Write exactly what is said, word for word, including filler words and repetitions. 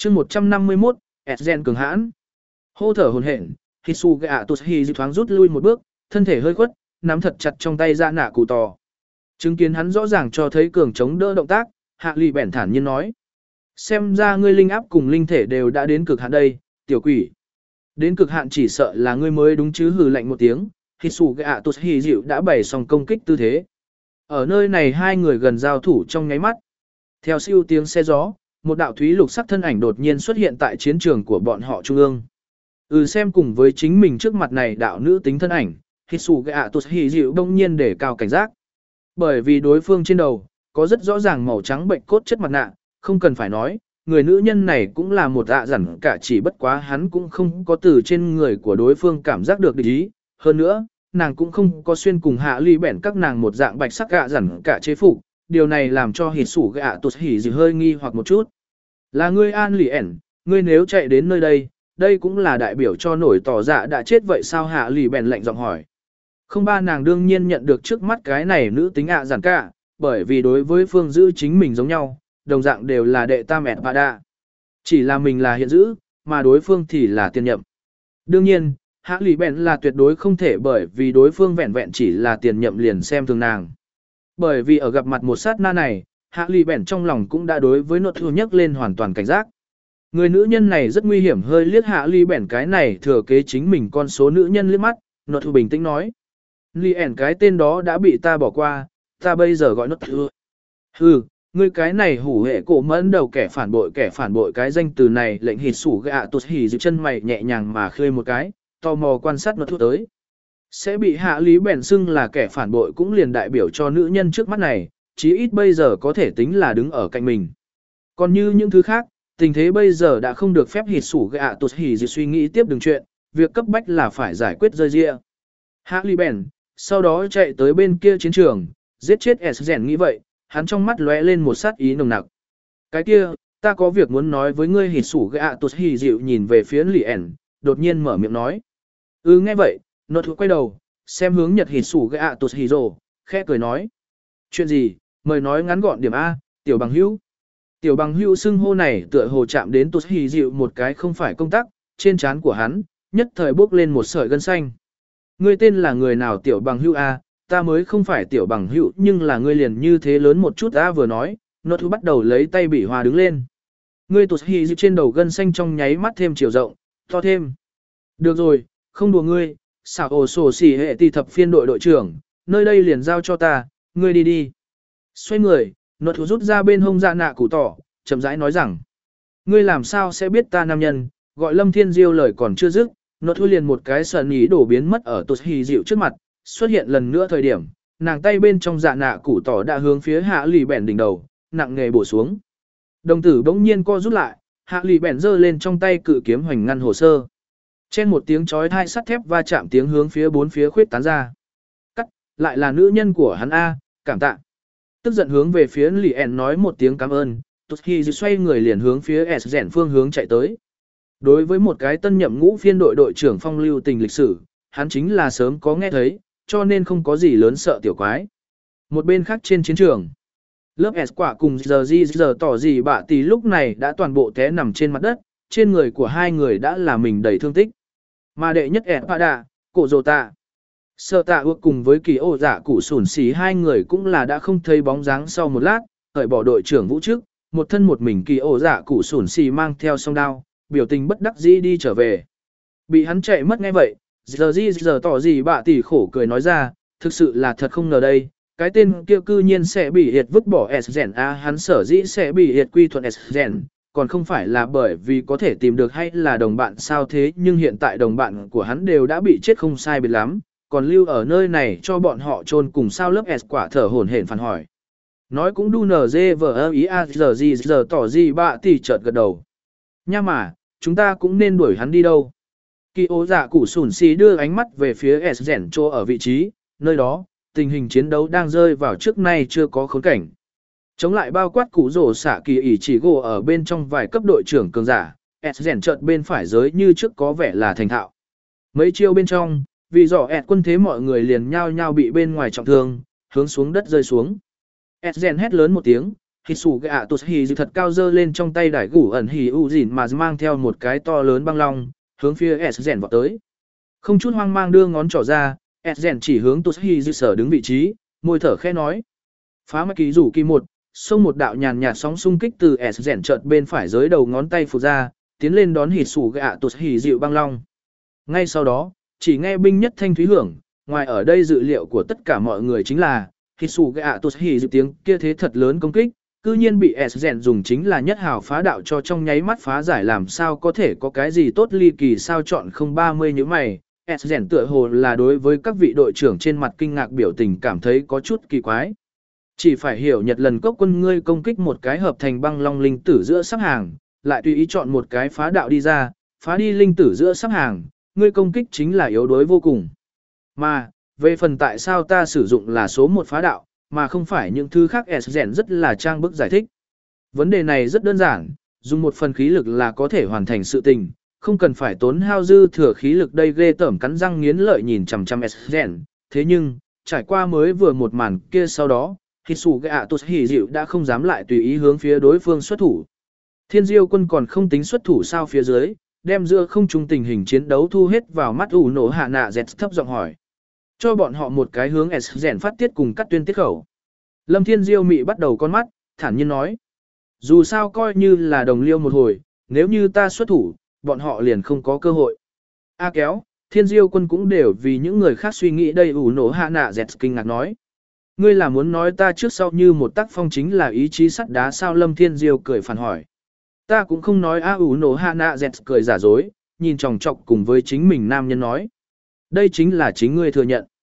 chương một trăm năm mươi mốt, Esgen cường hãn. Hô thở hồn hển, Hisuga Toshi thoáng rút lui một bước, thân thể hơi khuất, nắm thật chặt trong tay dạ nạ cụ tỏ. Chứng kiến hắn rõ ràng cho thấy cường chống đỡ động tác, Hạ Lị bèn thản nhiên nói. Xem ra ngươi linh áp cùng linh thể đều đã đến cực hạn đây, tiểu quỷ. Đến cực hạn chỉ sợ là ngươi mới đúng chứ, hừ lạnh một tiếng, Hisuga Toshi dịu đã bày xong công kích tư thế. Ở nơi này hai người gần giao thủ trong nháy mắt. Theo siêu tiếng xe gió, một đạo thúy lục sắc thân ảnh đột nhiên xuất hiện tại chiến trường của bọn họ trung ương. Ừ xem cùng với chính mình trước mặt này đạo nữ tính thân ảnh, Hisuga Toshi dịu đông nhiên để cao cảnh giác. Bởi vì đối phương trên đầu, có rất rõ ràng màu trắng bệnh cốt chất mặt nạ, không cần phải nói, người nữ nhân này cũng là một ạ dặn cả, chỉ bất quá hắn cũng không có từ trên người của đối phương cảm giác được địch ý. Hơn nữa, nàng cũng không có xuyên cùng Hạ Ly bẻn các nàng một dạng bạch sắc ạ dặn cả chế phục, điều này làm cho Hisuga Toshi dịu hơi nghi hoặc một chút. Là ngươi An Lì ẻn, ngươi nếu chạy đến nơi đây, đây cũng là đại biểu cho nổi tỏ dạ đã chết vậy sao? Hạ Lì bèn lạnh giọng hỏi. Không ba nàng đương nhiên nhận được trước mắt cái này nữ tính ạ giản cả, bởi vì đối với phương giữ chính mình giống nhau, đồng dạng đều là đệ tam ẹt bà đa. Chỉ là mình là hiện giữ, mà đối phương thì là tiền nhậm. Đương nhiên, Hạ Lì bèn là tuyệt đối không thể bởi vì đối phương vẹn vẹn chỉ là tiền nhậm liền xem thường nàng. Bởi vì ở gặp mặt một sát na này, Hạ Lì bèn trong lòng cũng đã đối với nốt thu nhắc lên hoàn toàn cảnh giác. Người nữ nhân này rất nguy hiểm, hơi liếc Hạ Ly bẻn cái này thừa kế chính mình con số nữ nhân liếc mắt, nốt thu bình tĩnh nói. Ly ẻn cái tên đó đã bị ta bỏ qua, ta bây giờ gọi nốt thu. Hừ, ngươi cái này hủ hệ cổ mẫn đầu kẻ phản bội, kẻ phản bội cái danh từ này lệnh hịt sủ gạ tụt hỉ giữ chân mày nhẹ nhàng mà khơi một cái, tò mò quan sát nốt thu tới. Sẽ bị Hạ Lý bẻn xưng là kẻ phản bội cũng liền đại biểu cho nữ nhân trước mắt này, chí ít bây giờ có thể tính là đứng ở cạnh mình. Còn như những thứ khác, tình thế bây giờ đã không được phép hịt sủ gạ tụt hỉ gì suy nghĩ tiếp đường chuyện, việc cấp bách là phải giải quyết rơi ria. Hạ Ly bèn, sau đó chạy tới bên kia chiến trường, giết chết Esgen nghĩ vậy, hắn trong mắt lóe lên một sát ý nồng nặc. Cái kia, ta có việc muốn nói với ngươi. Hịt sủ gạ tụt hỉ dịu nhìn về phía Lý ẻn, đột nhiên mở miệng nói. Ừ nghe vậy, nốt thuộc quay đầu, xem hướng Nhật hịt sủ gạ tụt hỉ rồ, khẽ cười nói. Chuyện gì, mời nói ngắn gọn điểm A, tiểu bằng hữu. Tiểu bằng hữu xưng hô này tựa hồ chạm đến tụt hì dịu một cái không phải công tác, trên trán của hắn, nhất thời bốc lên một sợi gân xanh. Ngươi tên là người nào tiểu bằng hữu A, ta mới không phải tiểu bằng hữu nhưng là ngươi liền như thế lớn một chút A vừa nói, nốt thu bắt đầu lấy tay bỉ hòa đứng lên. Ngươi tụt hì dịu trên đầu gân xanh trong nháy mắt thêm chiều rộng, to thêm. Được rồi, không đùa ngươi, xảo ổ sổ xỉ hệ tỷ thập phiên đội đội trưởng, nơi đây liền giao cho ta, ngươi đi đi. Xoay người, nốt thu rút ra bên hông dạ nạ cụ tỏ, chậm rãi nói rằng. Ngươi làm sao sẽ biết ta nam nhân, gọi Lâm Thiên Diêu lời còn chưa dứt, nốt thu liền một cái sờn ý đổ biến mất ở tụt hì dịu trước mặt, xuất hiện lần nữa thời điểm, nàng tay bên trong dạ nạ cụ tỏ đã hướng phía Hạ Lì bèn đỉnh đầu, nặng nghề bổ xuống. Đồng tử bỗng nhiên co rút lại, Hạ Lì bèn giơ lên trong tay cự kiếm hoành ngăn hồ sơ. Trên một tiếng chói tai sắt thép va chạm tiếng hướng phía bốn phía khuyết tán ra. Cắt, lại là nữ nhân của hắn A, cảm tạ. Tức giận hướng về phía Lý ẻn nói một tiếng cảm ơn, Tụt Hi xoay người liền hướng phía Esgen phương hướng chạy tới. Đối với một cái tân nhậm ngũ phiên đội đội trưởng phong lưu tình lịch sử, hắn chính là sớm có nghe thấy, cho nên không có gì lớn sợ tiểu quái. Một bên khác trên chiến trường, lớp S quả cùng giờ gì giờ tỏ gì bạ tỷ lúc này đã toàn bộ té nằm trên mặt đất, trên người của hai người đã là mình đầy thương tích. Mà đệ nhất ẻ bạ đạ, cổ rồ tạ. Sợ tạ ước cùng với kỳ ô giả củ sủn xì hai người cũng là đã không thấy bóng dáng sau một lát, hởi bỏ đội trưởng vũ trước, một thân một mình kỳ ô giả củ sủn xì mang theo song đao, biểu tình bất đắc dĩ đi trở về. Bị hắn chạy mất ngay vậy, giờ gì giờ tỏ gì bạ tỷ khổ cười nói ra, thực sự là thật không ngờ đây, cái tên kia cư nhiên sẽ bị hiệt vứt bỏ Esgen A, hắn sở dĩ sẽ bị hiệt quy thuận Esgen, còn không phải là bởi vì có thể tìm được hay là đồng bạn sao thế, nhưng hiện tại đồng bạn của hắn đều đã bị chết không sai biệt lắm, còn lưu ở nơi này cho bọn họ chôn cùng sao. Lớp S quả thở hổn hển phản hỏi. Nói cũng đu nở dê vờ ý a giờ gì giờ tỏ gì bạ tỷ chợt gật đầu. Nha mà, chúng ta cũng nên đuổi hắn đi đâu. Kỳ ố giả củ sủn xì đưa ánh mắt về phía Esgen chỗ ở vị trí, nơi đó, tình hình chiến đấu đang rơi vào trước nay chưa có khốn cảnh. Chống lại bao quát củ rổ xạ kỳ ỉ chỉ gồ ở bên trong vài cấp đội trưởng cường giả, Esgen chợt bên phải giới như trước có vẻ là thành thạo. Mấy chiêu bên trong, vì rõ ẹt quân thế mọi người liền nhao nhao bị bên ngoài trọng thương, hướng xuống đất rơi xuống. Esgen hét lớn một tiếng, Hisuga Toshi thật cao dơ lên trong tay đài gủ ẩn hỉ u dìn mà mang theo một cái to lớn băng long, hướng phía S-Gen vọt tới. Không chút hoang mang đưa ngón trỏ ra, S-Gen chỉ hướng Toshi sở đứng vị trí, môi thở khẽ nói. Phá mạch ký rủ kỳ một, xông một đạo nhàn nhạt sóng xung kích từ S-Gen chợt bên phải dưới đầu ngón tay phụt ra, tiến lên đón Hisuga Toshi dịu băng long. Ngay sau đó, chỉ nghe binh nhất thanh thúy hưởng, ngoài ở đây dự liệu của tất cả mọi người chính là Hisuga Toshi dịu tiếng kia thế thật lớn công kích. Cư nhiên bị S-Gen dùng chính là nhất hào phá đạo cho trong nháy mắt phá giải, làm sao có thể có cái gì tốt ly kỳ sao chọn không ba mươi như mày. S-Gen tựa hồ là đối với các vị đội trưởng trên mặt kinh ngạc biểu tình cảm thấy có chút kỳ quái. Chỉ phải hiểu Nhật lần cốc quân ngươi công kích một cái hợp thành băng long linh tử giữa sắp hàng, lại tùy ý chọn một cái phá đạo đi ra, phá đi linh tử giữa sắp hàng, ngươi công kích chính là yếu đuối vô cùng. Mà, về phần tại sao ta sử dụng là số một phá đạo, mà không phải những thứ khác, S-Gen rất là trang bức giải thích. Vấn đề này rất đơn giản, dùng một phần khí lực là có thể hoàn thành sự tình, không cần phải tốn hao dư thừa khí lực đây ghê tởm cắn răng nghiến lợi nhìn chằm chằm S-Gen. Thế nhưng, trải qua mới vừa một màn kia sau đó, Hisuga Toshi dịu đã không dám lại tùy ý hướng phía đối phương xuất thủ. Thiên Diêu quân còn không tính xuất thủ sao phía dưới, đem giữa không trung tình hình chiến đấu thu hết vào mắt ủ nổ hạ nạ dẹt thấp giọng hỏi. Cho bọn họ một cái hướng S-Gen phát tiết cùng cắt tuyên tiết khẩu. Lâm Thiên Diêu mị bắt đầu con mắt, thản nhiên nói. Dù sao coi như là đồng liêu một hồi, nếu như ta xuất thủ, bọn họ liền không có cơ hội. A kéo, Thiên Diêu quân cũng đều vì những người khác suy nghĩ đây ủ nổ hạ nạ dẹt kinh ngạc nói. Ngươi là muốn nói ta trước sau như một tác phong chính là ý chí sắt đá sao Lâm Thiên Diêu cười phản hỏi. Ta cũng không nói a ủ nổ hạ nạ dẹt cười giả dối, nhìn chòng chọc cùng với chính mình nam nhân nói. Đây chính là chính ngươi thừa nhận.